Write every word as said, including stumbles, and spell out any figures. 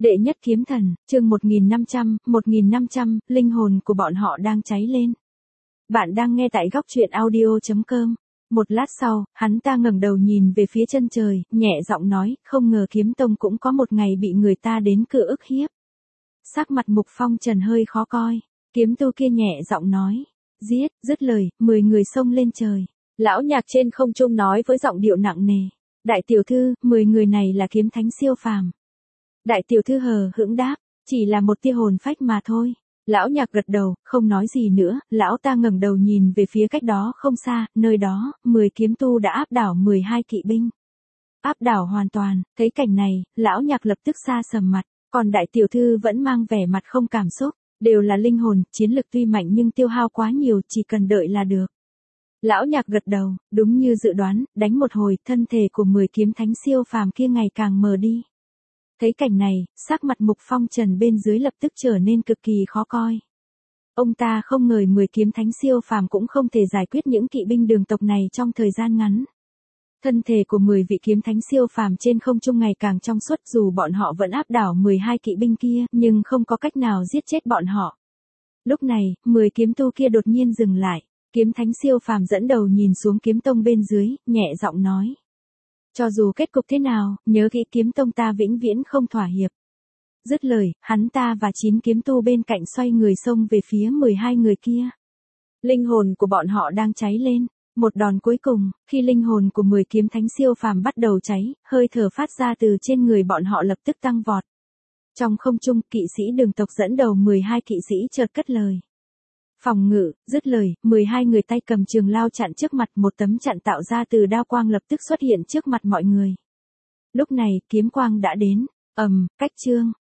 Đệ nhất kiếm thần, chương một nghìn năm trăm, một nghìn năm trăm, linh hồn của bọn họ đang cháy lên. Bạn đang nghe tại góc truyện audio chấm com. Một lát sau, hắn ta ngẩng đầu nhìn về phía chân trời, nhẹ giọng nói, không ngờ kiếm tông cũng có một ngày bị người ta đến cửa ức hiếp. Sắc mặt Mục Phong Trần hơi khó coi, kiếm tu kia nhẹ giọng nói, giết, dứt lời, mười người xông lên trời. Lão nhạc trên không trung nói với giọng điệu nặng nề, đại tiểu thư, mười người này là kiếm thánh siêu phàm. Đại tiểu thư hờ hững đáp, chỉ là một tia hồn phách mà thôi. Lão nhạc gật đầu, không nói gì nữa, lão ta ngẩng đầu nhìn về phía cách đó không xa, nơi đó, mười kiếm tu đã áp đảo mười hai kỵ binh. Áp đảo hoàn toàn, thấy cảnh này, lão nhạc lập tức xa sầm mặt, còn đại tiểu thư vẫn mang vẻ mặt không cảm xúc, đều là linh hồn, chiến lực tuy mạnh nhưng tiêu hao quá nhiều, chỉ cần đợi là được. Lão nhạc gật đầu, đúng như dự đoán, đánh một hồi, thân thể của mười kiếm thánh siêu phàm kia ngày càng mờ đi. Thấy cảnh này, sắc mặt Mục Phong Trần bên dưới lập tức trở nên cực kỳ khó coi. Ông ta không ngờ mười kiếm thánh siêu phàm cũng không thể giải quyết những kỵ binh đường tộc này trong thời gian ngắn. Thân thể của mười vị kiếm thánh siêu phàm trên không trung ngày càng trong suốt, dù bọn họ vẫn áp đảo mười hai kỵ binh kia, nhưng không có cách nào giết chết bọn họ. Lúc này, mười kiếm tu kia đột nhiên dừng lại, kiếm thánh siêu phàm dẫn đầu nhìn xuống kiếm tông bên dưới, nhẹ giọng nói. Cho dù kết cục thế nào, nhớ kỹ kiếm tông ta vĩnh viễn không thỏa hiệp. Dứt lời, hắn ta và chín kiếm tu bên cạnh xoay người xông về phía mười hai người kia. Linh hồn của bọn họ đang cháy lên. Một đòn cuối cùng, khi linh hồn của mười kiếm thánh siêu phàm bắt đầu cháy, hơi thở phát ra từ trên người bọn họ lập tức tăng vọt. Trong không trung, kỵ sĩ đường tộc dẫn đầu mười hai kỵ sĩ chợt cất lời. Phòng ngự, dứt lời, mười hai người tay cầm trường lao chặn trước mặt, một tấm chặn tạo ra từ đao quang lập tức xuất hiện trước mặt mọi người. Lúc này, kiếm quang đã đến, ầm, cách chương,